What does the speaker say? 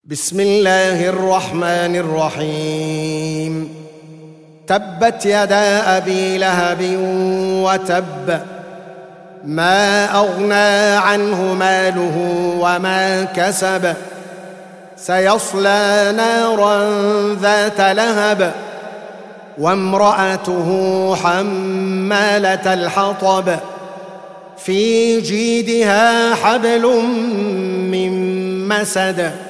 بسم الله الرحمن الرحيم. تبت يدا أبي لهب وتب، ما أغنى عنه ماله وما كسب، سيصلى نارا ذات لهب وامرأته حمالة الحطب في جيدها حبل من مسد